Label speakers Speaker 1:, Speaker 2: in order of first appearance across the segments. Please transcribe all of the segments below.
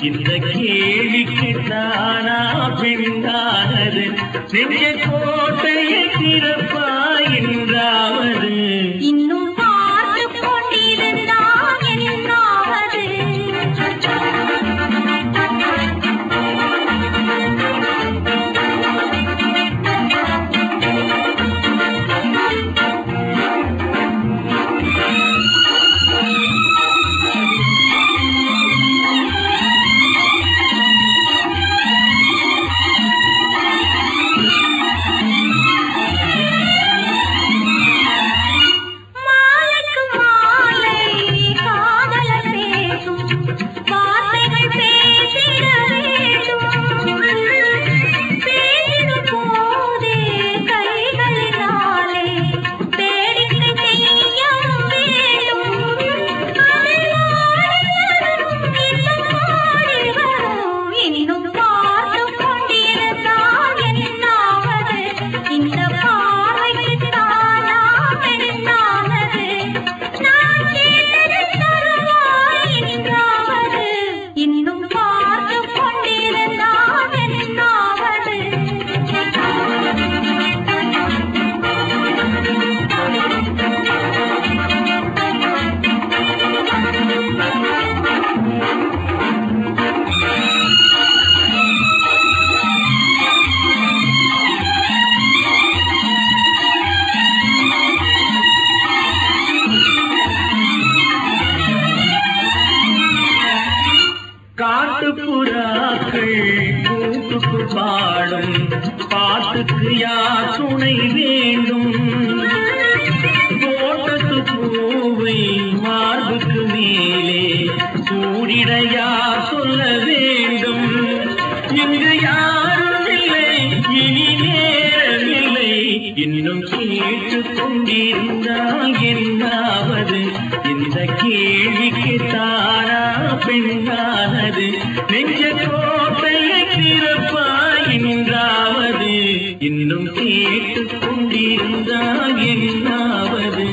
Speaker 1: இந்த கேள்விக்கு தானா பெண்ணானது நெஞ்ச கோட்டையை திறப்பா என்றாவது
Speaker 2: இன்னும் பார்த்து கொண்டிருந்தால் என்னாவது
Speaker 1: காட்டுப்புறாக்கள் கூட்டுக்கு பாடும் பாட்டுக்கு யார் துணை வேண்டும் தோட்டத்து பூவை மார்புக்கு மேலே சூடிட யார் சொல்ல வேண்டும் இங்கு யாரும் இல்லை இனி நேரமில்லை இன்னும் கேட்டுக் கொண்டிருந்தால் என்னாவது இந்த கேள்விக்கு தானா பெண்ணானது நெஞ்ச கோட்டையை திறப்பா என்றாவது இன்னும் கேட்டுக் கொண்டிருந்தால் என்னாவது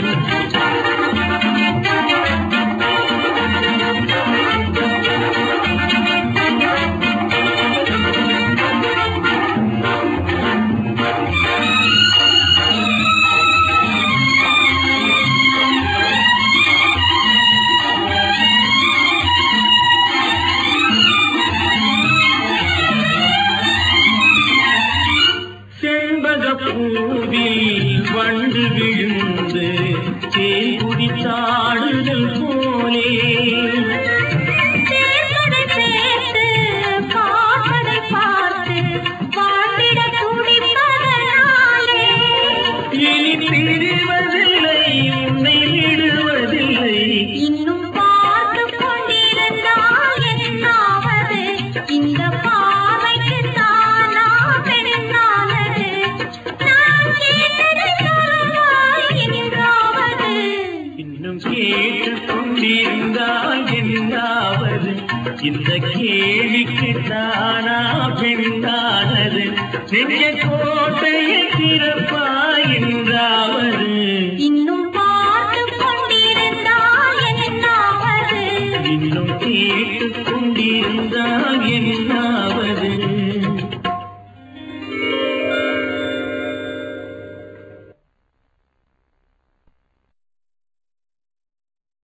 Speaker 1: பூவில் வண்டு விழுந்து தேன் குடித்தாடுதல் போலே இனி பிரிவதில்லை உன்னை விடுவதில்லை
Speaker 2: இன்னும் பார்த்து கொண்டிருந்தால் என்னாவது இந்த பார்வைக்கு தானா பெண்ணானது
Speaker 1: இன்னும் கேட்டுக் கொண்டிருந்தால் என்னாவது இந்த கேள்விக்கு தானா பெண்ணானது நெஞ்ச கோட்டையை திறப்பா என்றாவது